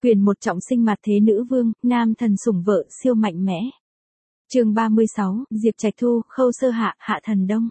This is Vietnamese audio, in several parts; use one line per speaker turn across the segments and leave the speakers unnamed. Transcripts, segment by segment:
Quyền một trọng sinh mặt thế nữ vương, nam thần sủng vợ, siêu mạnh mẽ. Chương 36, Diệp Trạch Thu, Khâu Sơ Hạ, Hạ Thần Đông.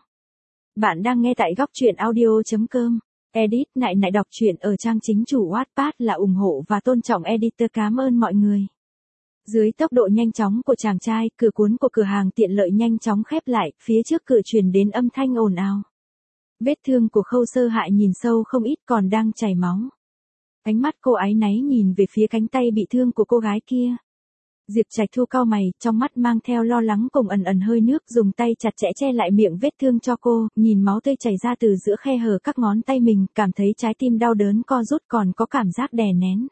Bạn đang nghe tại góc truyện audio.com. Edit nại nại đọc truyện ở trang chính chủ Wattpad là ủng hộ và tôn trọng editor. Cảm ơn mọi người. Dưới tốc độ nhanh chóng của chàng trai, cửa cuốn của cửa hàng tiện lợi nhanh chóng khép lại, phía trước cửa truyền đến âm thanh ồn ào. Vết thương của Khâu Sơ Hạ nhìn sâu không ít còn đang chảy máu. Ánh mắt cô áy náy nhìn về phía cánh tay bị thương của cô gái kia. Diệp Trạch Thu cau mày, trong mắt mang theo lo lắng cùng ẩn ẩn hơi nước, dùng tay chặt chẽ che lại miệng vết thương cho cô, nhìn máu tươi chảy ra từ giữa khe hở các ngón tay mình, cảm thấy trái tim đau đớn co rút còn có cảm giác đè nén.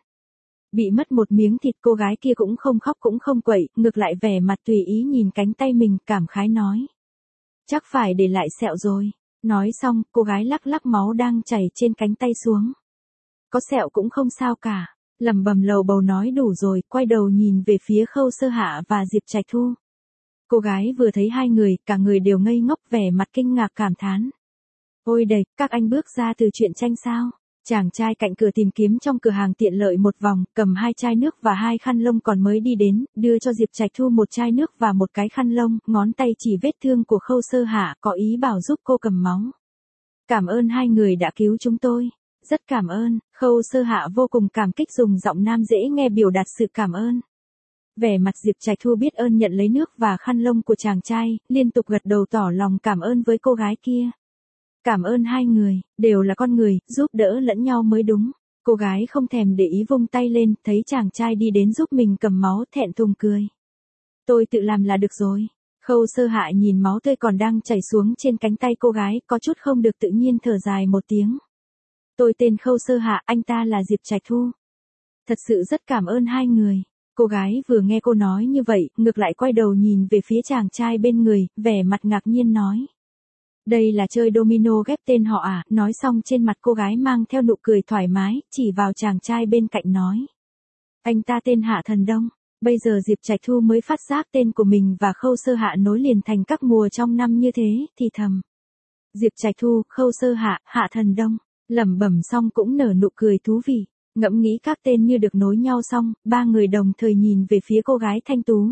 Bị mất một miếng thịt, cô gái kia cũng không khóc cũng không quậy, ngược lại vẻ mặt tùy ý nhìn cánh tay mình, cảm khái nói. Chắc phải để lại sẹo rồi. Nói xong, cô gái lắc lắc máu đang chảy trên cánh tay xuống. Có sẹo cũng không sao cả, lẩm bẩm lầu bầu nói đủ rồi, quay đầu nhìn về phía Khâu Sơ Hạ và Diệp Trạch Thu. Cô gái vừa thấy hai người, cả người đều ngây ngốc, vẻ mặt kinh ngạc cảm thán. Ôi đầy, các anh bước ra từ truyện tranh sao? Chàng trai cạnh cửa tìm kiếm trong cửa hàng tiện lợi một vòng, cầm 2 chai nước và 2 khăn lông còn mới đi đến, đưa cho Diệp Trạch Thu 1 chai nước và 1 cái khăn lông, ngón tay chỉ vết thương của Khâu Sơ Hạ, có ý bảo giúp cô cầm máu. Cảm ơn hai người đã cứu chúng tôi. Rất cảm ơn. Khâu Sơ Hạ vô cùng cảm kích, dùng giọng nam dễ nghe biểu đạt sự cảm ơn. Vẻ mặt Diệp Trạch Thu biết ơn nhận lấy nước và khăn lông của chàng trai, liên tục gật đầu tỏ lòng cảm ơn với cô gái kia. Cảm ơn hai người, đều là con người, giúp đỡ lẫn nhau mới đúng. Cô gái không thèm để ý vung tay lên, thấy chàng trai đi đến giúp mình cầm máu, thẹn thùng cười. Tôi tự làm là được rồi. Khâu Sơ Hạ nhìn máu tươi còn đang chảy xuống trên cánh tay cô gái, có chút không được tự nhiên thở dài một tiếng. Tôi tên Khâu Sơ Hạ, anh ta là Diệp Trạch Thu. Thật sự rất cảm ơn hai người. Cô gái vừa nghe cô nói như vậy, ngược lại quay đầu nhìn về phía chàng trai bên người, vẻ mặt ngạc nhiên nói. Đây là chơi domino ghép tên họ à? Nói xong trên mặt cô gái mang theo nụ cười thoải mái, chỉ vào chàng trai bên cạnh nói. Anh ta tên Hạ Thần Đông. Bây giờ Diệp Trạch Thu mới phát giác tên của mình và Khâu Sơ Hạ nối liền thành các mùa trong năm như thế, thì thầm. Diệp Trạch Thu, Khâu Sơ Hạ, Hạ Thần Đông. Lẩm bẩm xong cũng nở nụ cười thú vị, ngẫm nghĩ các tên như được nối nhau xong, ba người đồng thời nhìn về phía cô gái thanh tú.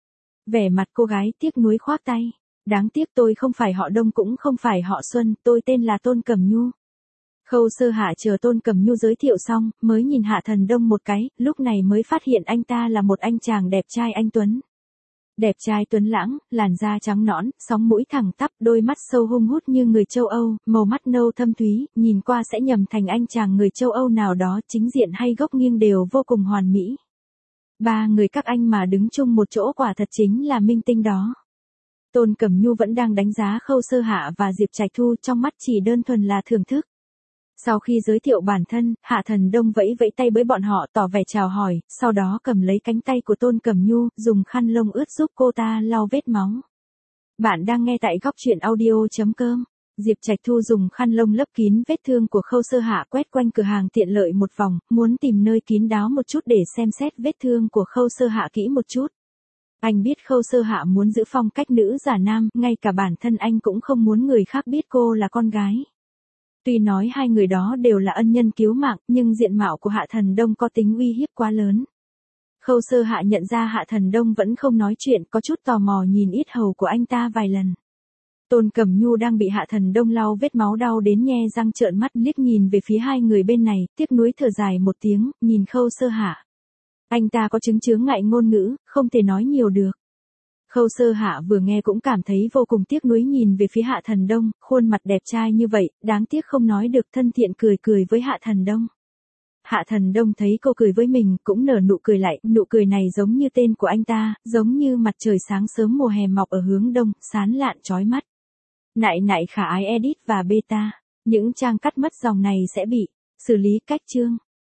Vẻ mặt cô gái tiếc nuối khoác tay. Đáng tiếc tôi không phải họ Đông cũng không phải họ Xuân, tôi tên là Tôn Cẩm Nhu. Khâu Sơ Hạ chờ Tôn Cẩm Nhu giới thiệu xong, mới nhìn Hạ Thần Đông một cái, lúc này mới phát hiện anh ta là một anh chàng đẹp trai anh tuấn. Đẹp trai tuấn lãng, làn da trắng nõn, sóng mũi thẳng tắp, đôi mắt sâu hun hút như người châu Âu, màu mắt nâu thâm thúy, nhìn qua sẽ nhầm thành anh chàng người châu Âu nào đó, chính diện hay góc nghiêng đều vô cùng hoàn mỹ. Ba người các anh mà đứng chung một chỗ quả thật chính là minh tinh đó. Tôn Cẩm Nhu vẫn đang đánh giá Khâu Sơ Hạ và Diệp Trạch Thu, trong mắt chỉ đơn thuần là thưởng thức. Sau khi giới thiệu bản thân, Hạ Thần Đông vẫy vẫy tay với bọn họ tỏ vẻ chào hỏi, sau đó cầm lấy cánh tay của Tôn Cẩm Nhu, dùng khăn lông ướt giúp cô ta lau vết máu. Bạn đang nghe tại góc truyện audio.com. Diệp Trạch Thu dùng khăn lông lấp kín vết thương của Khâu Sơ Hạ, quét quanh cửa hàng tiện lợi một vòng, muốn tìm nơi kín đáo một chút để xem xét vết thương của Khâu Sơ Hạ kỹ một chút. Anh biết Khâu Sơ Hạ muốn giữ phong cách nữ giả nam, ngay cả bản thân anh cũng không muốn người khác biết cô là con gái. Tuy nói hai người đó đều là ân nhân cứu mạng, nhưng diện mạo của Hạ Thần Đông có tính uy hiếp quá lớn. Khâu Sơ Hạ nhận ra Hạ Thần Đông vẫn không nói chuyện, có chút tò mò nhìn yết hầu của anh ta vài lần. Tôn Cẩm Nhu đang bị Hạ Thần Đông lau vết máu đau đến nhe răng trợn mắt, liếc nhìn về phía hai người bên này, tiếc nuối thở dài một tiếng, nhìn Khâu Sơ Hạ. Anh ta có chướng ngại ngôn ngữ, không thể nói nhiều được. Khâu Sơ Hạ vừa nghe cũng cảm thấy vô cùng tiếc nuối, nhìn về phía Hạ Thần Đông, khuôn mặt đẹp trai như vậy, đáng tiếc không nói được, thân thiện cười cười với Hạ Thần Đông. Hạ Thần Đông thấy cô cười với mình, cũng nở nụ cười lại, nụ cười này giống như tên của anh ta, giống như mặt trời sáng sớm mùa hè mọc ở hướng đông, sáng lạn chói mắt. Nại nại khả ái edit và beta, những trang cắt mất dòng này sẽ bị xử lý cách chương.